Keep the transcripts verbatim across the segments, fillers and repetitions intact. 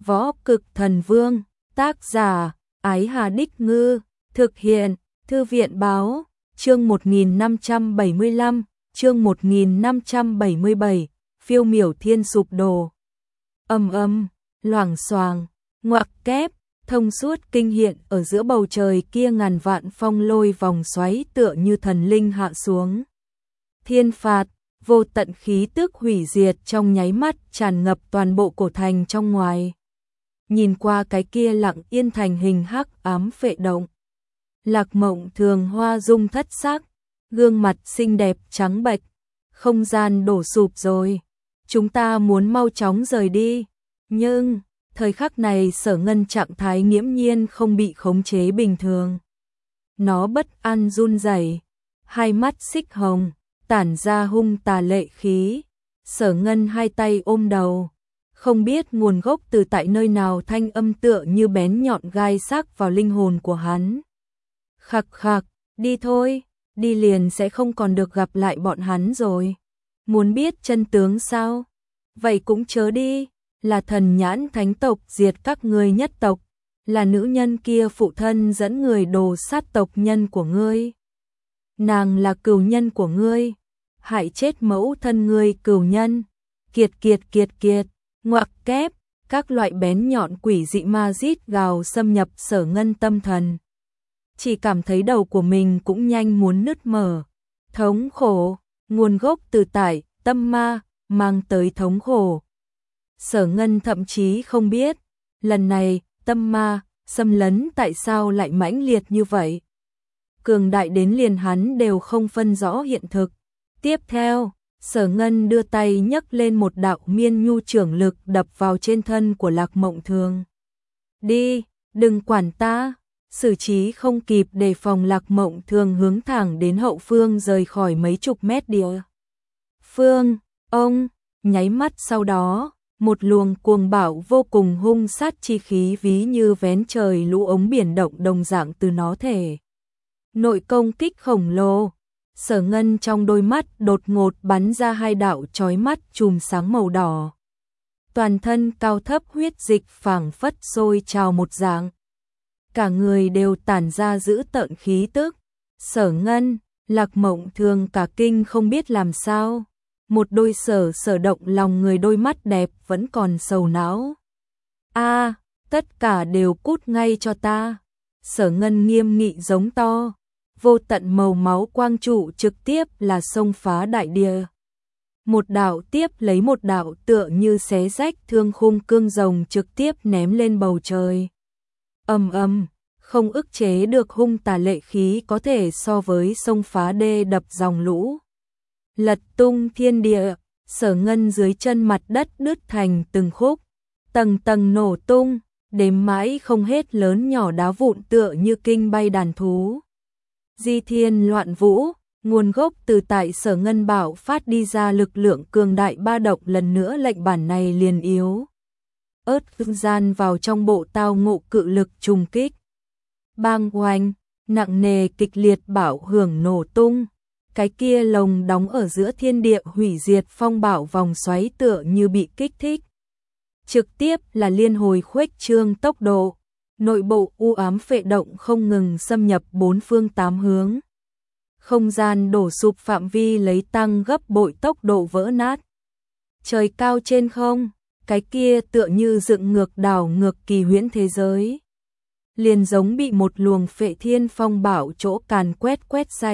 Võ Cực Thần Vương, tác giả, Ái Hà Đích Ngư, thực hiện, Thư viện Báo, chương một nghìn năm trăm bảy mươi lăm, chương một nghìn năm trăm bảy mươi bảy, phiêu miểu thiên sụp đổ. Âm âm, loảng xoàng, ngoặc kép, thông suốt kinh hiện ở giữa bầu trời kia ngàn vạn phong lôi vòng xoáy tựa như thần linh hạ xuống. Thiên phạt, vô tận khí tức hủy diệt trong nháy mắt tràn ngập toàn bộ cổ thành trong ngoài. Nhìn qua cái kia lặng yên thành hình hắc ám phệ động. Lạc Mộng Thường hoa dung thất sắc, gương mặt xinh đẹp trắng bệch, không gian đổ sụp rồi. Chúng ta muốn mau chóng rời đi, nhưng thời khắc này Sở Ngân trạng thái nghiễm nhiên không bị khống chế bình thường. Nó bất an run rẩy, hai mắt xích hồng, tản ra hung tà lệ khí. Sở Ngân hai tay ôm đầu, không biết nguồn gốc từ tại nơi nào thanh âm tựa như bén nhọn gai sắc vào linh hồn của hắn. Khặc khặc, đi thôi, đi liền sẽ không còn được gặp lại bọn hắn rồi. Muốn biết chân tướng sao? Vậy cũng chớ đi, là thần nhãn thánh tộc diệt các ngươi nhất tộc, là nữ nhân kia phụ thân dẫn người đồ sát tộc nhân của ngươi. Nàng là cừu nhân của ngươi, hại chết mẫu thân ngươi cừu nhân. Kiệt kiệt kiệt kiệt, ngoặc kép, các loại bén nhọn quỷ dị ma rít gào xâm nhập Sở Ngân tâm thần. Chỉ cảm thấy đầu của mình cũng nhanh muốn nứt mở. Thống khổ, nguồn gốc từ tại tâm ma, mang tới thống khổ. Sở Ngân thậm chí không biết, lần này, tâm ma, xâm lấn tại sao lại mãnh liệt như vậy. Cường đại đến liền hắn đều không phân rõ hiện thực. Tiếp theo, Sở Ngân đưa tay nhấc lên một đạo miên nhu trưởng lực đập vào trên thân của Lạc Mộng Thường. Đi, đừng quản ta. Xử trí không kịp đề phòng, Lạc Mộng Thường hướng thẳng đến hậu phương rời khỏi mấy chục mét địa. Phương, ông, nháy mắt sau đó, một luồng cuồng bạo vô cùng hung sát chi khí ví như vén trời lũ ống biển động đồng dạng từ nó thể. Nội công kích khổng lồ, Sở Ngân trong đôi mắt đột ngột bắn ra hai đạo chói mắt chùm sáng màu đỏ. Toàn thân cao thấp huyết dịch phảng phất sôi trào một dạng. Cả người đều tản ra dữ tợn khí tức. Sở Ngân, Lạc Mộng Thường cả kinh không biết làm sao. Một đôi sở sở động lòng người đôi mắt đẹp vẫn còn sầu não. A, tất cả đều cút ngay cho ta. Sở Ngân nghiêm nghị giống to. Vô tận màu máu quang trụ trực tiếp là xông phá đại địa. Một đạo tiếp lấy một đạo tựa như xé rách thương khung cương rồng trực tiếp ném lên bầu trời. Ầm ầm, không ức chế được hung tà lệ khí có thể so với xông phá đê đập dòng lũ. Lật tung thiên địa, Sở Ngân dưới chân mặt đất đứt thành từng khúc, tầng tầng nổ tung, đếm mãi không hết lớn nhỏ đá vụn tựa như kinh bay đàn thú. Di thiên loạn vũ, nguồn gốc từ tại Sở Ngân bảo phát đi ra lực lượng cường đại ba động lần nữa lệnh bản này liền yếu. Ớt gian vào trong bộ tao ngộ cự lực trùng kích. Bang oanh, nặng nề kịch liệt bạo hưởng nổ tung. Cái kia lồng đóng ở giữa thiên địa hủy diệt phong bạo vòng xoáy tựa như bị kích thích. Trực tiếp là liên hồi khuếch trương tốc độ. Nội bộ u ám phệ động không ngừng xâm nhập bốn phương tám hướng. Không gian đổ sụp phạm vi lấy tăng gấp bội tốc độ vỡ nát. Trời cao trên không, cái kia tựa như dựng ngược đảo ngược kỳ huyễn thế giới. Liền giống bị một luồng phệ thiên phong bạo chỗ càn quét quét sạch.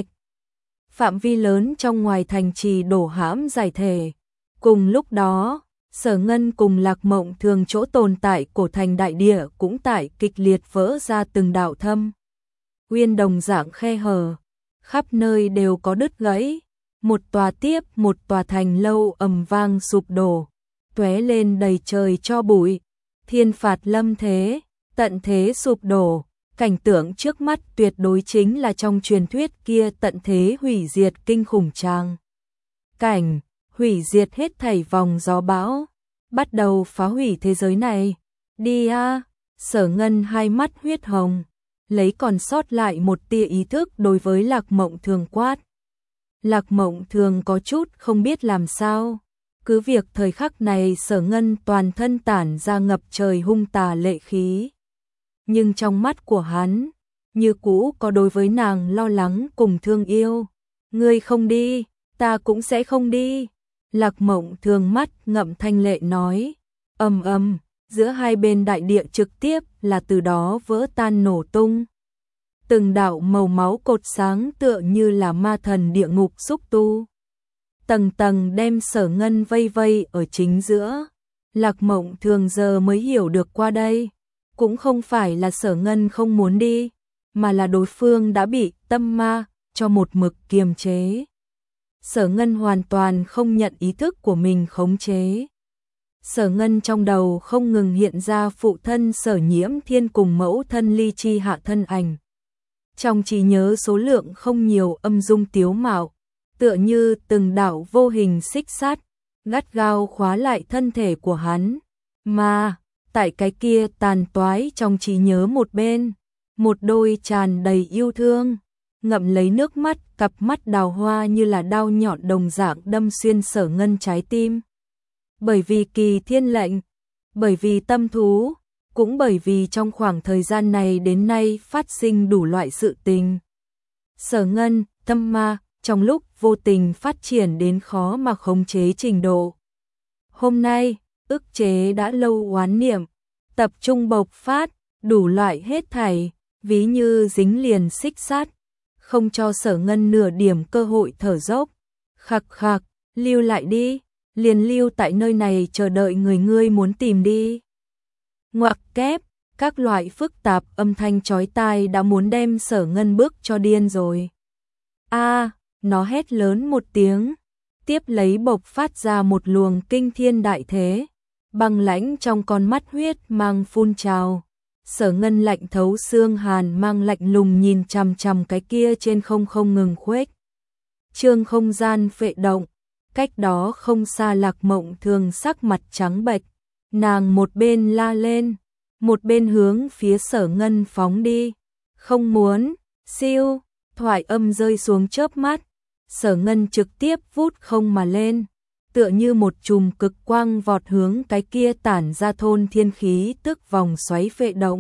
Phạm vi lớn trong ngoài thành trì đổ hãm giải thể. Cùng lúc đó, Sở Ngân cùng Lạc Mộng Thường chỗ tồn tại cổ thành đại địa cũng tại kịch liệt vỡ ra từng đạo thâm. Uyên đồng dạng khe hở, khắp nơi đều có đứt gãy. Một tòa tiếp một tòa thành lâu ầm vang sụp đổ, tóe lên đầy trời cho bụi. Thiên phạt lâm thế, tận thế sụp đổ. Cảnh tượng trước mắt tuyệt đối chính là trong truyền thuyết kia tận thế hủy diệt kinh khủng trang. Cảnh, hủy diệt hết thảy vòng gió bão, bắt đầu phá hủy thế giới này. Đi a, Sở Ngân hai mắt huyết hồng, lấy còn sót lại một tia ý thức đối với Lạc Mộng Thường quát. Lạc Mộng Thường có chút không biết làm sao, Cứ việc thời khắc này Sở Ngân toàn thân tản ra ngập trời hung tà lệ khí. Nhưng trong mắt của hắn, như cũ có đối với nàng lo lắng cùng thương yêu. Ngươi không đi, ta cũng sẽ không đi. Lạc Mộng Thường mắt ngậm thanh lệ nói. Ầm ầm, giữa hai bên đại địa trực tiếp là từ đó vỡ tan nổ tung. Từng đạo màu máu cột sáng tựa như là ma thần địa ngục xúc tu. Tầng tầng đem Sở Ngân vây vây ở chính giữa. Lạc Mộng Thường giờ mới hiểu được qua đây. Cũng không phải là Sở Ngân không muốn đi, mà là đối phương đã bị tâm ma cho một mực kiềm chế. Sở Ngân hoàn toàn không nhận ý thức của mình khống chế. Sở Ngân trong đầu không ngừng hiện ra phụ thân Sở Nhiễm Thiên cùng mẫu thân Ly Chi Hạ thân ảnh. Trong trí nhớ số lượng không nhiều âm dung tiếu mạo, tựa như từng đạo vô hình xích sắt, gắt gao khóa lại thân thể của hắn. Mà, tại cái kia tàn toái trong trí nhớ một bên, một đôi tràn đầy yêu thương, ngậm lấy nước mắt, cặp mắt đào hoa như là đao nhọn đồng dạng đâm xuyên Sở Ngân trái tim. Bởi vì kỳ thiên lệnh, bởi vì tâm thú, cũng bởi vì trong khoảng thời gian này đến nay phát sinh đủ loại sự tình. Sở Ngân, tâm ma, trong lúc vô tình phát triển đến khó mà khống chế trình độ. Hôm nay, ức chế đã lâu oán niệm, tập trung bộc phát, đủ loại hết thảy, ví như dính liền xích sắt, không cho Sở Ngân nửa điểm cơ hội thở dốc. Khặc khặc, lưu lại đi, liền lưu tại nơi này chờ đợi người ngươi muốn tìm đi. Ngoặc kép, các loại phức tạp âm thanh chói tai đã muốn đem Sở Ngân bức cho điên rồi. A, nó hét lớn một tiếng, tiếp lấy bộc phát ra một luồng kinh thiên đại thế, băng lãnh trong con mắt huyết mang phun trào. Sở Ngân lạnh thấu xương hàn mang lạnh lùng nhìn chằm chằm cái kia trên không không ngừng khuếch trương không gian phệ động. Cách đó không xa Lạc Mộng Thường sắc mặt trắng bệch, nàng một bên la lên, một bên hướng phía Sở Ngân phóng đi. Không muốn, siêu, thoại âm rơi xuống chớp mắt, Sở Ngân trực tiếp vút không mà lên, tựa như một chùm cực quang vọt hướng cái kia tản ra thôn thiên khí tức vòng xoáy phệ động.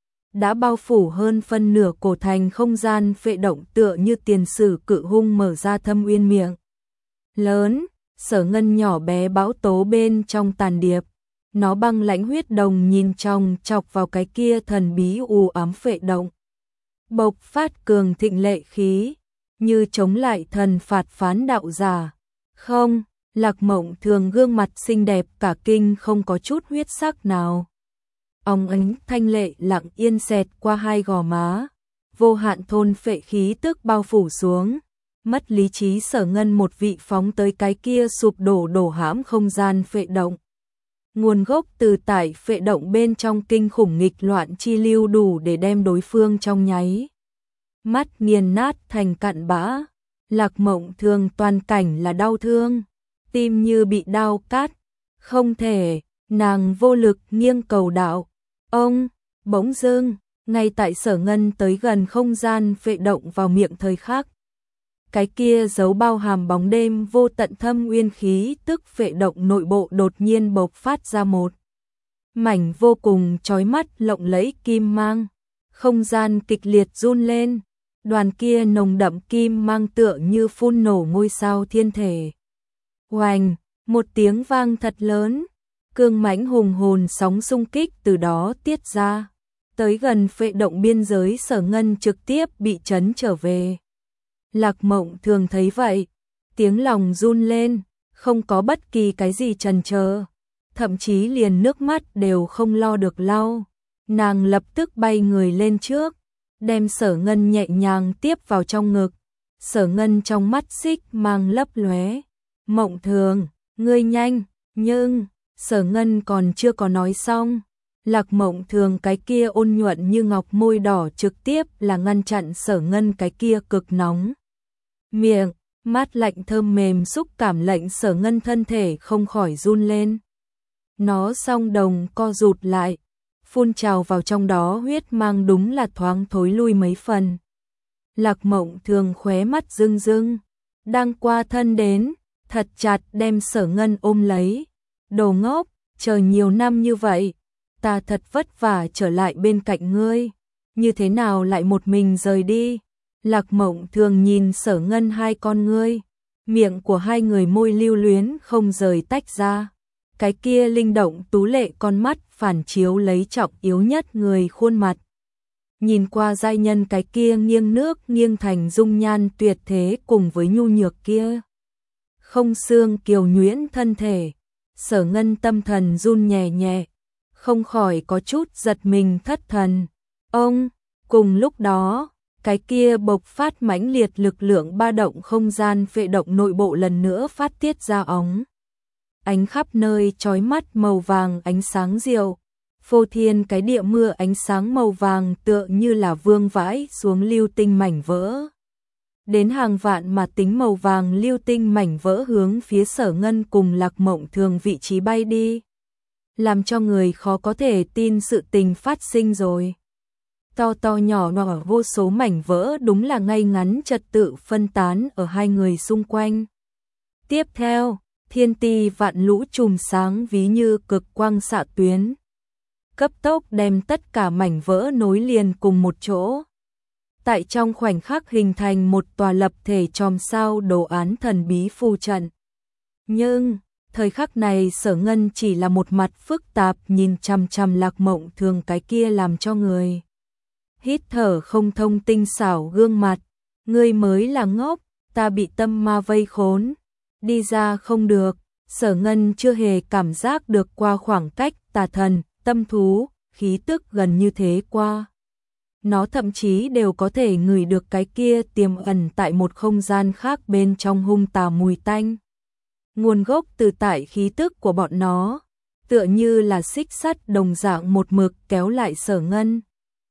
Đã bao phủ hơn phân nửa cổ thành không gian phệ động, tựa như tiền sử cự hung mở ra thâm uyên miệng lớn. Sở Ngân nhỏ bé bão tố bên trong tàn điệp, nó băng lãnh huyết đồng nhìn trong chọc vào cái kia thần bí u ám phệ động, bộc phát cường thịnh lệ khí, như chống lại thần phạt phán đạo giả. Không, Lạc Mộng Thường gương mặt xinh đẹp cả kinh không có chút huyết sắc nào. Óng ánh thanh lệ lặng yên xẹt qua hai gò má, vô hạn thôn phệ khí tức bao phủ xuống. Mất lý trí Sở Ngân một vị phóng tới cái kia sụp đổ đổ hãm không gian phệ động. Nguồn gốc từ tại phệ động bên trong kinh khủng nghịch loạn chi lưu đủ để đem đối phương trong nháy mắt nghiền nát thành cặn bã. Lạc Mộng Thường toàn cảnh là đau thương, tim như bị đao cắt, không thể, nàng vô lực nghiêng cầu đạo. Ông, bỗng dưng, ngay tại Sở Ngân tới gần không gian phệ động vào miệng thời khắc, cái kia giấu bao hàm bóng đêm vô tận thâm uyên khí tức phệ động nội bộ đột nhiên bộc phát ra một mảnh vô cùng chói mắt lộng lẫy kim mang. Không gian kịch liệt run lên, đoàn kia nồng đậm kim mang tựa như phun nổ ngôi sao thiên thể. Oành, một tiếng vang thật lớn, cương mãnh hùng hồn sóng xung kích từ đó tiết ra. Tới gần phệ động biên giới, Sở Ngân trực tiếp bị chấn trở về. Lạc Mộng Thường thấy vậy, tiếng lòng run lên, không có bất kỳ cái gì chần chờ, thậm chí liền nước mắt đều không lo được lau. Nàng lập tức bay người lên trước, đem Sở Ngân nhẹ nhàng tiếp vào trong ngực. Sở Ngân trong mắt xích mang lấp lóe. Mộng Thường, ngươi nhanh, nhưng Sở Ngân còn chưa có nói xong. Lạc Mộng Thường cái kia ôn nhuận như ngọc môi đỏ trực tiếp là ngăn chặn Sở Ngân cái kia cực nóng miệng, mát lạnh thơm mềm xúc cảm lệnh Sở Ngân thân thể không khỏi run lên. Nó song đồng co rụt lại, phun trào vào trong đó huyết mang đúng là thoáng thối lui mấy phần. Lạc Mộng Thường khóe mắt rưng rưng, đang qua thân đến, thật chặt đem Sở Ngân ôm lấy. Đồ ngốc, chờ nhiều năm như vậy, ta thật vất vả trở lại bên cạnh ngươi, như thế nào lại một mình rời đi? Lạc Mộng Thường nhìn Sở Ngân hai con ngươi, miệng của hai người môi lưu luyến không rời tách ra. Cái kia linh động tú lệ con mắt phản chiếu lấy trọng yếu nhất người khuôn mặt. Nhìn qua giai nhân cái kia nghiêng nước nghiêng thành dung nhan tuyệt thế cùng với nhu nhược kia. Không xương kiều nhuyễn thân thể, Sở Ngân tâm thần run nhẹ nhẹ, không khỏi có chút giật mình thất thần. Ông, cùng lúc đó, cái kia bộc phát mãnh liệt lực lượng ba động không gian phệ động nội bộ lần nữa phát tiết ra óng. Ánh khắp nơi chói mắt màu vàng ánh sáng diệu, phô thiên cái địa mưa ánh sáng màu vàng tựa như là vương vãi xuống lưu tinh mảnh vỡ. Đến hàng vạn mà tính màu vàng lưu tinh mảnh vỡ hướng phía Sở Ngân cùng Lạc Mộng Thường vị trí bay đi. Làm cho người khó có thể tin sự tình phát sinh rồi. To to nhỏ nhỏ vô số mảnh vỡ đúng là ngay ngắn trật tự phân tán ở hai người xung quanh. Tiếp theo, thiên ti vạn lũ chùm sáng ví như cực quang xạ tuyến. Cấp tốc đem tất cả mảnh vỡ nối liền cùng một chỗ. Tại trong khoảnh khắc hình thành một tòa lập thể chòm sao đồ án thần bí phù trận. Nhưng, thời khắc này Sở Ngân chỉ là một mặt phức tạp nhìn chằm chằm Lạc Mộng Thường cái kia làm cho người hít thở không thông tinh xảo gương mặt. Ngươi mới là ngốc, ta bị tâm ma vây khốn, đi ra không được. Sở Ngân chưa hề cảm giác được qua khoảng cách tà thần, tâm thú, khí tức gần như thế qua. Nó thậm chí đều có thể ngửi được cái kia tiềm ẩn tại một không gian khác bên trong hung tà mùi tanh. Nguồn gốc từ tại khí tức của bọn nó, tựa như là xích sắt đồng dạng một mực kéo lại Sở Ngân.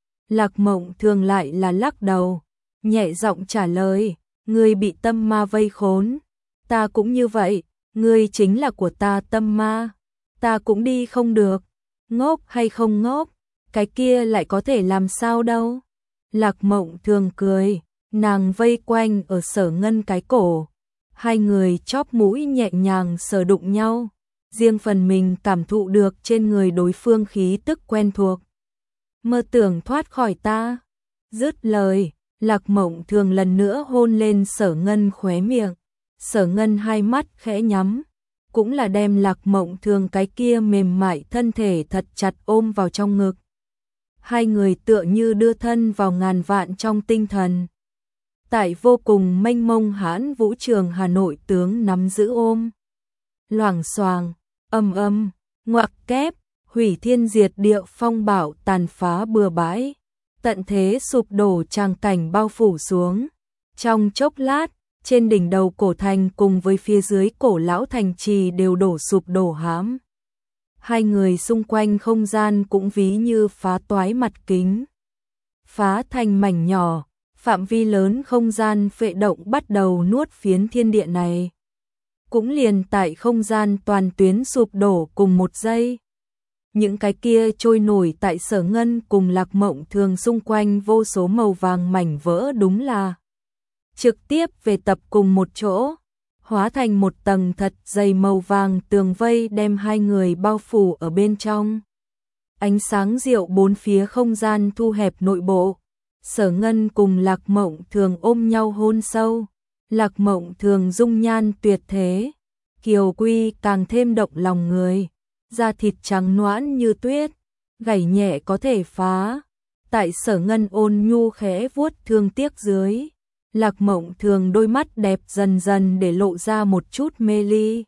Lạc Mộng Thường lại là lắc đầu, nhẹ giọng trả lời, ngươi bị tâm ma vây khốn, ta cũng như vậy, ngươi chính là của ta tâm ma, ta cũng đi không được, ngốc hay không ngốc, cái kia lại có thể làm sao đâu. Lạc Mộng Thường cười, nàng vây quanh ở Sở Ngân cái cổ, hai người chóp mũi nhẹ nhàng sờ đụng nhau, riêng phần mình cảm thụ được trên người đối phương khí tức quen thuộc. Mơ tưởng thoát khỏi ta. Dứt lời, Lạc Mộng Thường lần nữa hôn lên Sở Ngân khóe miệng. Sở Ngân hai mắt khẽ nhắm, cũng là đem Lạc Mộng Thường cái kia mềm mại thân thể thật chặt ôm vào trong ngực. Hai người tựa như đưa thân vào ngàn vạn trong tinh thần. Tại vô cùng mênh mông hãn vũ trường Hà Nội tướng nắm giữ ôm. Loảng xoàng, âm âm, ngoặc kép, hủy thiên diệt địa phong bạo tàn phá bừa bãi. Tận thế sụp đổ tràng cảnh bao phủ xuống. Trong chốc lát, trên đỉnh đầu cổ thành cùng với phía dưới cổ lão thành trì đều đổ sụp đổ hãm. Hai người xung quanh không gian cũng ví như phá toái mặt kính. Phá thành mảnh nhỏ, phạm vi lớn không gian phệ động bắt đầu nuốt phiến thiên địa này. Cũng liền tại không gian toàn tuyến sụp đổ cùng một giây. Những cái kia trôi nổi tại Sở Ngân cùng Lạc Mộng Thường xung quanh vô số màu vàng mảnh vỡ đúng là trực tiếp về tập cùng một chỗ, hóa thành một tầng thật dày màu vàng tường vây đem hai người bao phủ ở bên trong. Ánh sáng diệu bốn phía không gian thu hẹp nội bộ. Sở Ngân cùng Lạc Mộng Thường ôm nhau hôn sâu. Lạc Mộng Thường dung nhan tuyệt thế, kiều quy càng thêm động lòng người, da thịt trắng nõn như tuyết, gảy nhẹ có thể phá. Tại Sở Ngân ôn nhu khẽ vuốt thương tiếc dưới, Lạc Mộng Thường đôi mắt đẹp dần dần để lộ ra một chút mê ly.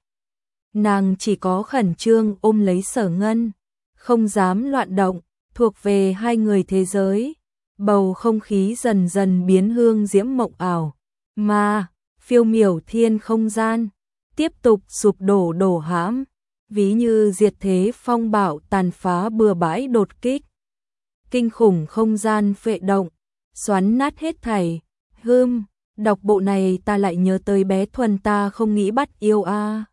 Nàng chỉ có khẩn trương ôm lấy Sở Ngân, không dám loạn động, thuộc về hai người thế giới. Bầu không khí dần dần biến hương diễm mộng ảo, mà phiêu miểu thiên không gian tiếp tục sụp đổ đổ hãm, ví như diệt thế phong bạo tàn phá bừa bãi đột kích. Kinh khủng không gian phệ động, xoắn nát hết thảy. Hưm, đọc bộ này ta lại nhớ tới bé Thuần ta không nghĩ bắt yêu a. À.